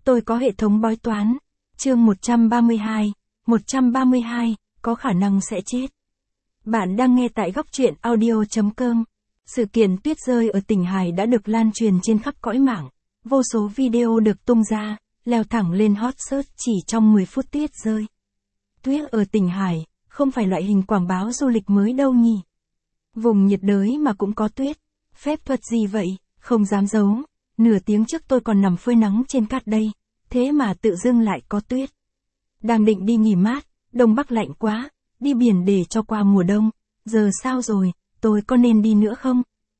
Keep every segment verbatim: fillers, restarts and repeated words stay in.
Tôi có hệ thống bói toán. Chương một trăm ba mươi hai. một trăm ba mươi hai, có khả năng sẽ chết. Bạn đang nghe tại góc truyện audio chấm com. Sự kiện tuyết rơi ở tỉnh Hải đã được lan truyền trên khắp cõi mạng. Vô số video được tung ra, leo thẳng lên hot search chỉ trong mười phút tuyết rơi. Tuyết ở tỉnh Hải, không phải loại hình quảng báo du lịch mới đâu nhỉ. Vùng nhiệt đới mà cũng có tuyết. Phép thuật gì vậy, không dám giấu. Nửa tiếng trước tôi còn nằm phơi nắng trên cát đây, thế mà tự dưng lại có tuyết. Đang định đi nghỉ mát, Đông Bắc lạnh quá, đi biển để cho qua mùa đông. Giờ sao rồi, tôi có nên đi nữa không?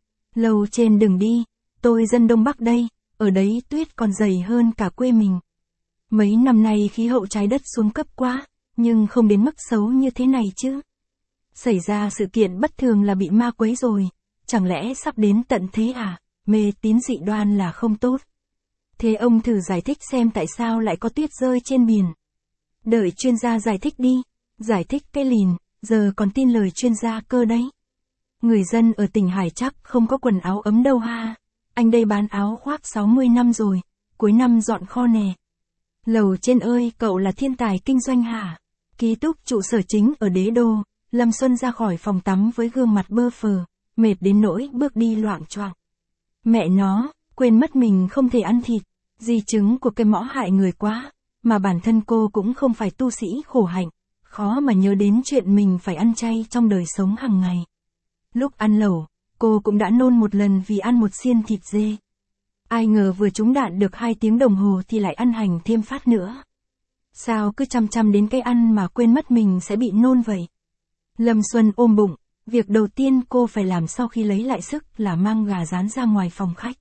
Lầu trên đừng đi, tôi dân Đông Bắc đây, ở đấy tuyết còn dày hơn cả quê mình. Mấy năm nay khí hậu trái đất xuống cấp quá, nhưng không đến mức xấu như thế này chứ. Xảy ra sự kiện bất thường là bị ma quấy rồi, chẳng lẽ sắp đến tận thế à? Mê tín dị đoan là không tốt. Thế ông thử giải thích xem tại sao lại có tuyết rơi trên biển. Đợi chuyên gia giải thích đi. Giải thích cái lìn, giờ còn tin lời chuyên gia cơ đấy. Người dân ở tỉnh Hải chắc không có quần áo ấm đâu ha. Anh đây bán áo khoác sáu mươi năm rồi, cuối năm dọn kho nè. Lầu trên ơi, cậu là thiên tài kinh doanh hả? Ký túc trụ sở chính ở Đế Đô, Lâm Xuân ra khỏi phòng tắm với gương mặt bơ phờ, mệt đến nỗi bước đi loạng choạng. Mẹ nó, quên mất mình không thể ăn thịt, di chứng của cái mõ hại người quá, mà bản thân cô cũng không phải tu sĩ khổ hạnh, khó mà nhớ đến chuyện mình phải ăn chay trong đời sống hàng ngày. Lúc ăn lẩu, cô cũng đã nôn một lần vì ăn một xiên thịt dê. Ai ngờ vừa trúng đạn được hai tiếng đồng hồ thì lại ăn hành thêm phát nữa. Sao cứ chăm chăm đến cái ăn mà quên mất mình sẽ bị nôn vậy? Lâm Xuân ôm bụng, việc đầu tiên cô phải làm sau khi lấy lại sức là mang gà rán ra ngoài phòng khách.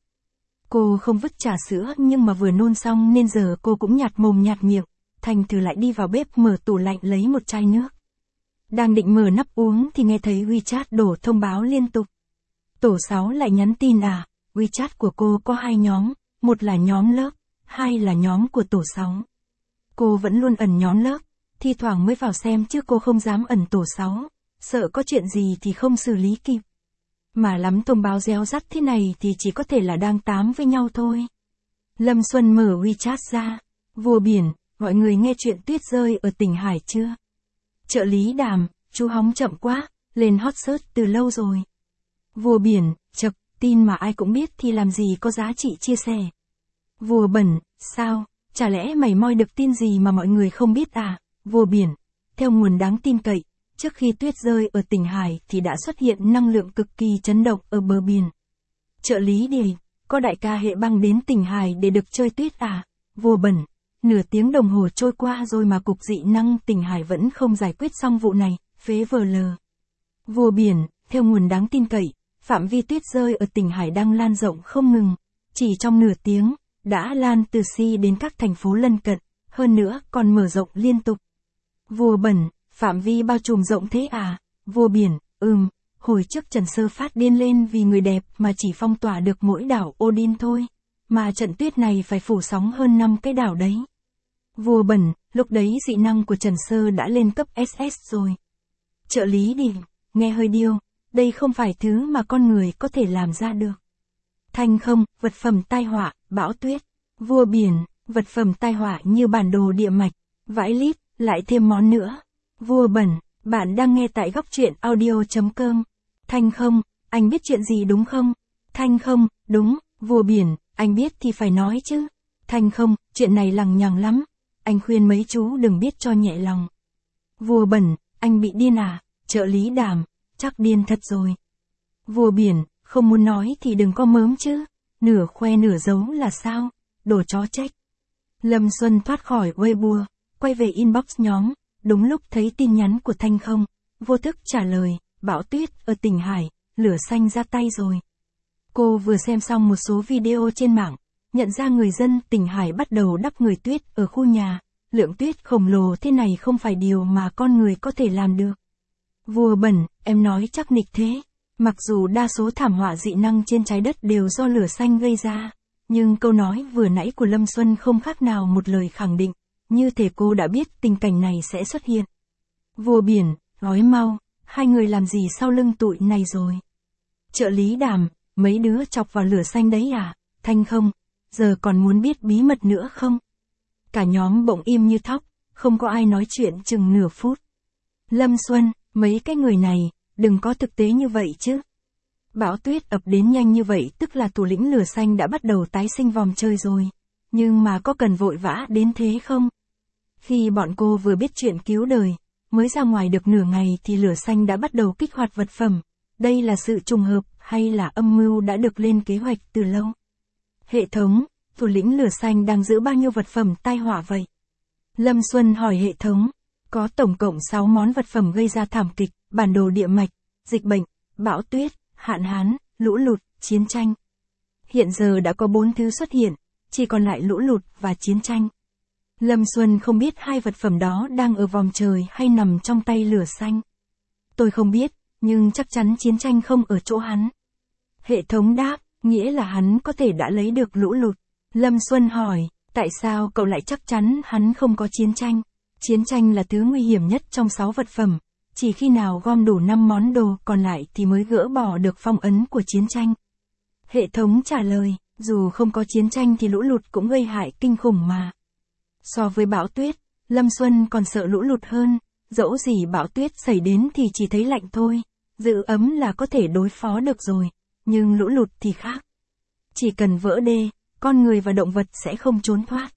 Cô không vứt trà sữa nhưng mà vừa nôn xong nên giờ cô cũng nhạt mồm nhạt miệng, thành thử lại đi vào bếp mở tủ lạnh lấy một chai nước. Đang định mở nắp uống thì nghe thấy WeChat đổ thông báo liên tục. Tổ sáu lại nhắn tin à, WeChat của cô có hai nhóm, một là nhóm lớp, hai là nhóm của tổ sáu. Cô vẫn luôn ẩn nhóm lớp, thi thoảng mới vào xem chứ cô không dám ẩn tổ sáu, sợ có chuyện gì thì không xử lý kịp. Mà lắm thông báo réo rắt thế này thì chỉ có thể là đang tám với nhau thôi. Lâm Xuân mở WeChat ra, vua biển, mọi người nghe chuyện tuyết rơi ở tỉnh Hải chưa? Trợ lý Đàm, chú hóng chậm quá, lên hot search từ lâu rồi. Vua biển, chậc, tin mà ai cũng biết thì làm gì có giá trị chia sẻ. Vua bẩn, sao, chả lẽ mày moi được tin gì mà mọi người không biết à? Vua biển, theo nguồn đáng tin cậy, trước khi tuyết rơi ở tỉnh Hải thì đã xuất hiện năng lượng cực kỳ chấn động ở bờ biển. Trợ lý Đề, có đại ca hệ băng đến tỉnh Hải để được chơi tuyết à? Vua bẩn, nửa tiếng đồng hồ trôi qua rồi mà cục dị năng tỉnh Hải vẫn không giải quyết xong vụ này, phế vờ lờ. Vua biển, theo nguồn đáng tin cậy, phạm vi tuyết rơi ở tỉnh Hải đang lan rộng không ngừng, chỉ trong nửa tiếng, đã lan từ Si đến các thành phố lân cận, hơn nữa còn mở rộng liên tục. Vua bẩn, phạm vi bao trùm rộng thế à? Vua biển, ừm, hồi trước Trần Sơ phát điên lên vì người đẹp mà chỉ phong tỏa được mỗi đảo Odin thôi, mà trận tuyết này phải phủ sóng hơn năm cái đảo đấy. Vua bẩn, lúc đấy dị năng của Trần Sơ đã lên cấp ét ét rồi. Trợ lý Đi, nghe hơi điêu, đây không phải thứ mà con người có thể làm ra được. Thanh không, vật phẩm tai họa, bão tuyết. Vua biển, vật phẩm tai họa như bản đồ địa mạch, vãi lít, lại thêm món nữa. Vua bẩn, bạn đang nghe tại góc truyện audio chấm com. Thanh không, anh biết chuyện gì đúng không? Thanh không, đúng. Vua biển, anh biết thì phải nói chứ. Thanh không, chuyện này lằng nhằng lắm. Anh khuyên mấy chú đừng biết cho nhẹ lòng. Vua bẩn, anh bị điên à? Trợ lý Đàm, chắc điên thật rồi. Vua biển, không muốn nói thì đừng có mớm chứ. Nửa khoe nửa giấu là sao? Đồ chó trách. Lâm Xuân thoát khỏi Weibo, quay về inbox nhóm, đúng lúc thấy tin nhắn của Thanh không, vô thức trả lời, bão tuyết ở tỉnh Hải, lửa xanh ra tay rồi. Cô vừa xem xong một số video trên mạng, nhận ra người dân tỉnh Hải bắt đầu đắp người tuyết ở khu nhà, lượng tuyết khổng lồ thế này không phải điều mà con người có thể làm được. Vua bẩn, em nói chắc nịch thế, mặc dù đa số thảm họa dị năng trên trái đất đều do lửa xanh gây ra, nhưng câu nói vừa nãy của Lâm Xuân không khác nào một lời khẳng định, như thể cô đã biết tình cảnh này sẽ xuất hiện. Vua biển, nói mau, hai người làm gì sau lưng tụi này rồi? Trợ lý Đàm, mấy đứa chọc vào lửa xanh đấy à? Thanh không, giờ còn muốn biết bí mật nữa không? cả nhóm bỗng im như thóc, không có ai nói chuyện chừng nửa phút. Lâm Xuân, mấy cái người này, đừng có thực tế như vậy chứ. Bão tuyết ập đến nhanh như vậy tức là thủ lĩnh lửa xanh đã bắt đầu tái sinh vòm trời rồi. Nhưng mà có cần vội vã đến thế không? Khi bọn cô vừa biết chuyện cứu đời, mới ra ngoài được nửa ngày thì lửa xanh đã bắt đầu kích hoạt vật phẩm. Đây là sự trùng hợp hay là âm mưu đã được lên kế hoạch từ lâu? Hệ thống, thủ lĩnh lửa xanh đang giữ bao nhiêu vật phẩm tai họa vậy? Lâm Xuân hỏi hệ thống. Có tổng cộng sáu món vật phẩm gây ra thảm kịch, bản đồ địa mạch, dịch bệnh, bão tuyết, hạn hán, lũ lụt, chiến tranh. Hiện giờ đã có bốn thứ xuất hiện, chỉ còn lại lũ lụt và chiến tranh. Lâm Xuân không biết hai vật phẩm đó đang ở vòm trời hay nằm trong tay lửa xanh. Tôi không biết, nhưng chắc chắn chiến tranh không ở chỗ hắn. Hệ thống đáp, nghĩa là hắn có thể đã lấy được lũ lụt. Lâm Xuân hỏi, tại sao cậu lại chắc chắn hắn không có chiến tranh? Chiến tranh là thứ nguy hiểm nhất trong sáu vật phẩm, chỉ khi nào gom đủ năm món đồ còn lại thì mới gỡ bỏ được phong ấn của chiến tranh. Hệ thống trả lời, dù không có chiến tranh thì lũ lụt cũng gây hại kinh khủng mà. So với bão tuyết, Lâm Xuân còn sợ lũ lụt hơn, dẫu gì bão tuyết xảy đến thì chỉ thấy lạnh thôi, giữ ấm là có thể đối phó được rồi, nhưng lũ lụt thì khác. Chỉ cần vỡ đê, con người và động vật sẽ không trốn thoát.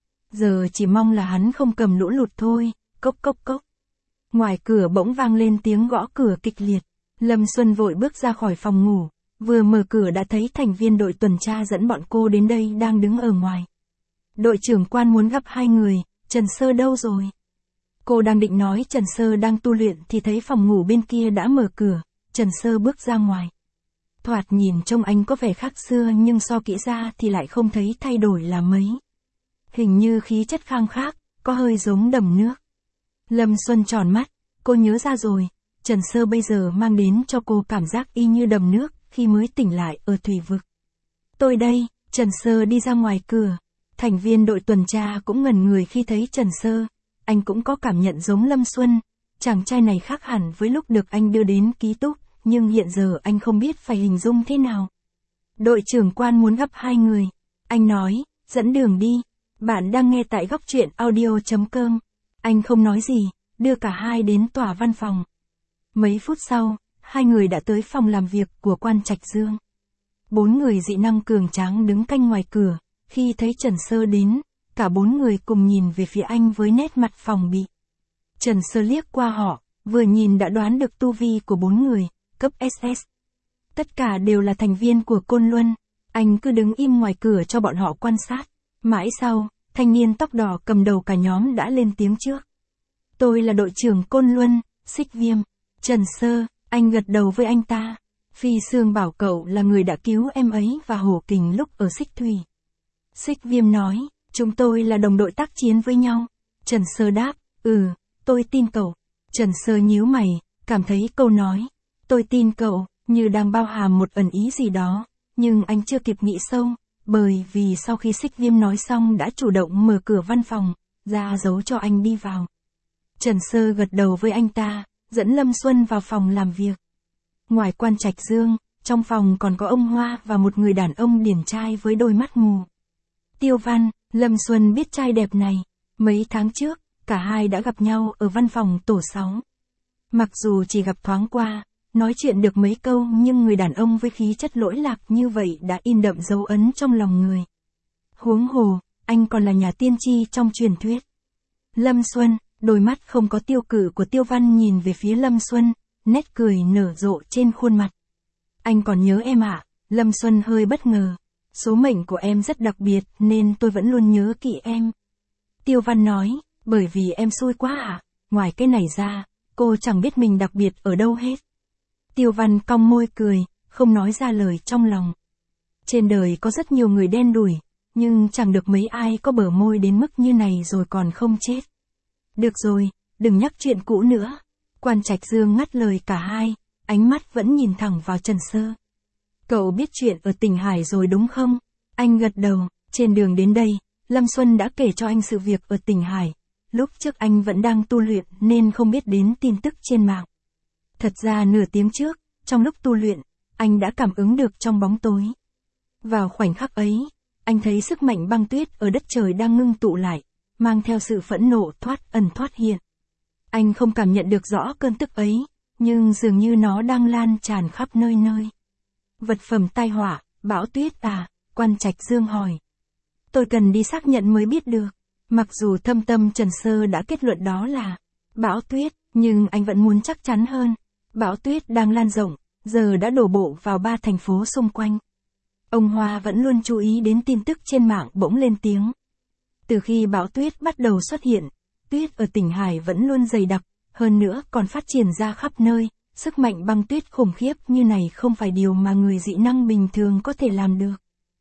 Giờ chỉ mong là hắn không cầm lũ lụt thôi, cốc cốc cốc. Ngoài cửa bỗng vang lên tiếng gõ cửa kịch liệt. Lâm Xuân vội bước ra khỏi phòng ngủ, vừa mở cửa đã thấy thành viên đội tuần tra dẫn bọn cô đến đây đang đứng ở ngoài. Đội trưởng Quan muốn gặp hai người, Trần Sơ đâu rồi? Cô đang định nói Trần Sơ đang tu luyện thì thấy phòng ngủ bên kia đã mở cửa, Trần Sơ bước ra ngoài. Thoạt nhìn trông anh có vẻ khác xưa nhưng so kỹ ra thì lại không thấy thay đổi là mấy. Hình như khí chất khang khác, có hơi giống đầm nước. Lâm Xuân tròn mắt, cô nhớ ra rồi, Trần Sơ bây giờ mang đến cho cô cảm giác y như đầm nước khi mới tỉnh lại ở thủy vực. Tôi đây, Trần Sơ đi ra ngoài cửa. Thành viên đội tuần tra cũng ngẩn người khi thấy Trần Sơ, anh cũng có cảm nhận giống Lâm Xuân, chàng trai này khác hẳn với lúc được anh đưa đến ký túc, nhưng hiện giờ anh không biết phải hình dung thế nào. Đội trưởng Quan muốn gặp hai người, anh nói, dẫn đường đi, bạn đang nghe tại góc truyện audio chấm com. Anh không nói gì, đưa cả hai đến tòa văn phòng. Mấy phút sau, hai người đã tới phòng làm việc của Quan Trạch Dương. Bốn người dị năng cường tráng đứng canh ngoài cửa. Khi thấy Trần Sơ đến, cả bốn người cùng nhìn về phía anh với nét mặt phòng bị. Trần Sơ liếc qua họ, vừa nhìn đã đoán được tu vi của bốn người, cấp ét ét. Tất cả đều là thành viên của Côn Luân, anh cứ đứng im ngoài cửa cho bọn họ quan sát. Mãi sau, thanh niên tóc đỏ cầm đầu cả nhóm đã lên tiếng trước. Tôi là đội trưởng Côn Luân, Xích Viêm. Trần Sơ, anh gật đầu với anh ta. Phi Sương bảo cậu là người đã cứu em ấy và Hổ Kình lúc ở Xích Thủy. Xích Viêm nói, chúng tôi là đồng đội tác chiến với nhau. Trần Sơ đáp, ừ, tôi tin cậu. Trần Sơ nhíu mày, cảm thấy câu nói, tôi tin cậu, như đang bao hàm một ẩn ý gì đó, nhưng anh chưa kịp nghĩ sâu, bởi vì sau khi Xích Viêm nói xong đã chủ động mở cửa văn phòng, ra dấu cho anh đi vào. Trần Sơ gật đầu với anh ta, dẫn Lâm Xuân vào phòng làm việc. Ngoài Quan Trạch Dương, trong phòng còn có ông Hoa và một người đàn ông điển trai với đôi mắt mù. Tiêu Văn, Lâm Xuân biết trai đẹp này, mấy tháng trước, cả hai đã gặp nhau ở văn phòng tổ sáu. Mặc dù chỉ gặp thoáng qua, nói chuyện được mấy câu nhưng người đàn ông với khí chất lỗi lạc như vậy đã in đậm dấu ấn trong lòng người. Huống hồ, anh còn là nhà tiên tri trong truyền thuyết. Lâm Xuân, đôi mắt không có tiêu cự của Tiêu Văn nhìn về phía Lâm Xuân, nét cười nở rộ trên khuôn mặt. Anh còn nhớ em ạ, à? Lâm Xuân hơi bất ngờ. Số mệnh của em rất đặc biệt nên tôi vẫn luôn nhớ kỹ em. Tiêu Văn nói, bởi vì em xui quá à, ngoài cái này ra, cô chẳng biết mình đặc biệt ở đâu hết. Tiêu Văn cong môi cười, không nói ra lời trong lòng. Trên đời có rất nhiều người đen đủi, nhưng chẳng được mấy ai có bờ môi đến mức như này rồi còn không chết. Được rồi, đừng nhắc chuyện cũ nữa. Quan Trạch Dương ngắt lời cả hai, ánh mắt vẫn nhìn thẳng vào Trần Sơ. Cậu biết chuyện ở tỉnh Hải rồi đúng không? Anh gật đầu, trên đường đến đây, Lâm Xuân đã kể cho anh sự việc ở tỉnh Hải. Lúc trước anh vẫn đang tu luyện nên không biết đến tin tức trên mạng. Thật ra nửa tiếng trước, trong lúc tu luyện, anh đã cảm ứng được trong bóng tối. Vào khoảnh khắc ấy, anh thấy sức mạnh băng tuyết ở đất trời đang ngưng tụ lại, mang theo sự phẫn nộ thoát ẩn thoát hiện. Anh không cảm nhận được rõ cơn tức ấy, nhưng dường như nó đang lan tràn khắp nơi nơi. Vật phẩm tai họa, Bão Tuyết à, Quan Trạch Dương hỏi. Tôi cần đi xác nhận mới biết được. Mặc dù thâm tâm Trần Sơ đã kết luận đó là bão tuyết, nhưng anh vẫn muốn chắc chắn hơn. Bão tuyết đang lan rộng, giờ đã đổ bộ vào ba thành phố xung quanh. Ông Hoa vẫn luôn chú ý đến tin tức trên mạng bỗng lên tiếng. Từ khi bão tuyết bắt đầu xuất hiện, tuyết ở tỉnh Hải vẫn luôn dày đặc, hơn nữa còn phát triển ra khắp nơi. Sức mạnh băng tuyết khủng khiếp như này không phải điều mà người dị năng bình thường có thể làm được.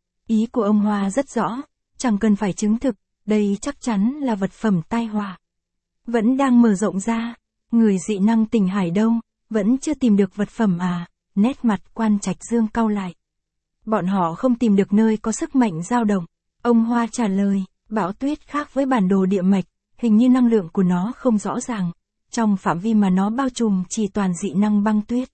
Ý của ông Hoa rất rõ, chẳng cần phải chứng thực, đây chắc chắn là vật phẩm tai họa. Vẫn đang mở rộng ra, người dị năng tỉnh Hải đâu, vẫn chưa tìm được vật phẩm à, nét mặt Quan Trạch Dương cau lại. Bọn họ không tìm được nơi có sức mạnh dao động. Ông Hoa trả lời, bão tuyết khác với bản đồ địa mạch, hình như năng lượng của nó không rõ ràng. Trong phạm vi mà nó bao trùm chỉ toàn dị năng băng tuyết.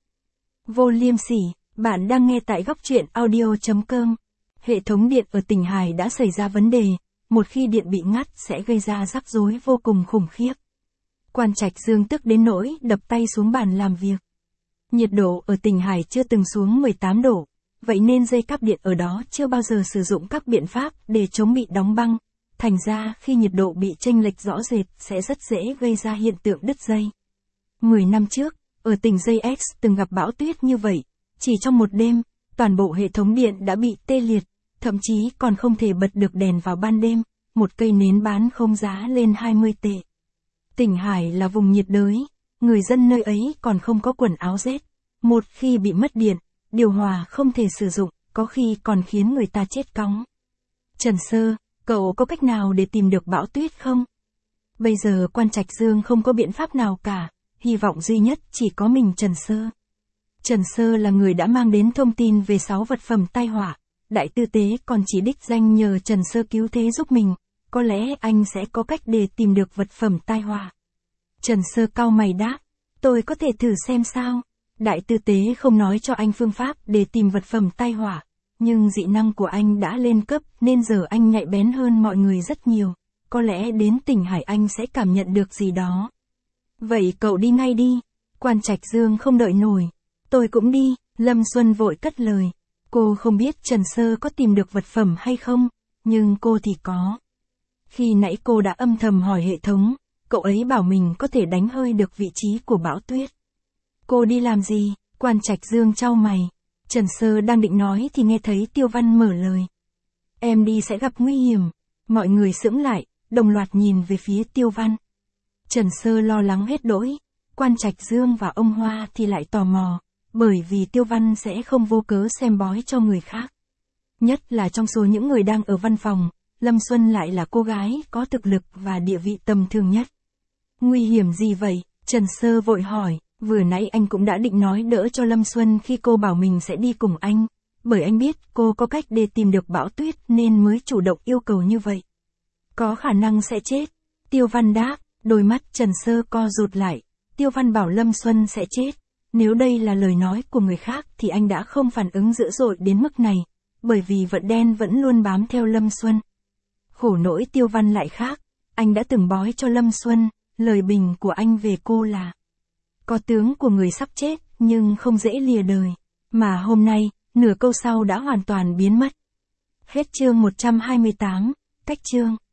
Vô Liêm Sỉ, bạn đang nghe tại góc truyện audio chấm com. Hệ thống điện ở tỉnh Hải đã xảy ra vấn đề, một khi điện bị ngắt sẽ gây ra rắc rối vô cùng khủng khiếp. Quan Trạch Dương tức đến nỗi đập tay xuống bàn làm việc. Nhiệt độ ở tỉnh Hải chưa từng xuống mười tám độ, vậy nên dây cáp điện ở đó chưa bao giờ sử dụng các biện pháp để chống bị đóng băng. Thành ra khi nhiệt độ bị chênh lệch rõ rệt sẽ rất dễ gây ra hiện tượng đứt dây. mười năm trước, ở tỉnh Dây X từng gặp bão tuyết như vậy, chỉ trong một đêm, toàn bộ hệ thống điện đã bị tê liệt, thậm chí còn không thể bật được đèn vào ban đêm, một cây nến bán không giá lên hai mươi tệ. Tỉnh Hải là vùng nhiệt đới, người dân nơi ấy còn không có quần áo rét. Một khi bị mất điện, điều hòa không thể sử dụng, có khi còn khiến người ta chết cóng. Trần Sơ, cậu có cách nào để tìm được bão tuyết không? Bây giờ Quan Trạch Dương không có biện pháp nào cả, hy vọng duy nhất chỉ có mình Trần Sơ. Trần Sơ là người đã mang đến thông tin về sáu vật phẩm tai họa, Đại Tư Tế còn chỉ đích danh nhờ Trần Sơ cứu thế giúp mình, có lẽ anh sẽ có cách để tìm được vật phẩm tai họa. Trần Sơ cau mày đáp, tôi có thể thử xem sao. Đại Tư Tế không nói cho anh phương pháp để tìm vật phẩm tai họa, nhưng dị năng của anh đã lên cấp nên giờ anh nhạy bén hơn mọi người rất nhiều, có lẽ đến tỉnh Hải anh sẽ cảm nhận được gì đó. Vậy cậu đi ngay đi. Quan Trạch Dương không đợi nổi. Tôi cũng đi, Lâm Xuân vội cất lời. Cô không biết Trần Sơ có tìm được vật phẩm hay không, nhưng cô thì có. Khi nãy cô đã âm thầm hỏi hệ thống, cậu ấy bảo mình có thể đánh hơi được vị trí của bão tuyết. Cô đi làm gì? Quan Trạch Dương chau mày. Trần Sơ đang định nói thì nghe thấy Tiêu Văn mở lời. Em đi sẽ gặp nguy hiểm. Mọi người sững lại, đồng loạt nhìn về phía Tiêu Văn. Trần Sơ lo lắng hết đỗi. Quan Trạch Dương và ông Hoa thì lại tò mò, bởi vì Tiêu Văn sẽ không vô cớ xem bói cho người khác. Nhất là trong số những người đang ở văn phòng, Lâm Xuân lại là cô gái có thực lực và địa vị tầm thường nhất. Nguy hiểm gì vậy? Trần Sơ vội hỏi, vừa nãy anh cũng đã định nói đỡ cho Lâm Xuân khi cô bảo mình sẽ đi cùng anh, bởi anh biết cô có cách để tìm được bão tuyết nên mới chủ động yêu cầu như vậy. Có khả năng sẽ chết. Tiêu Văn đáp, đôi mắt Trần Sơ co rụt lại. Tiêu Văn bảo Lâm Xuân sẽ chết. Nếu đây là lời nói của người khác thì anh đã không phản ứng dữ dội đến mức này, bởi vì vận đen vẫn luôn bám theo Lâm Xuân. Khổ nỗi Tiêu Văn lại khác, anh đã từng bói cho Lâm Xuân, lời bình của anh về cô là có tướng của người sắp chết nhưng không dễ lìa đời, mà hôm nay, nửa câu sau đã hoàn toàn biến mất. Hết chương một trăm hai mươi tám, cách chương.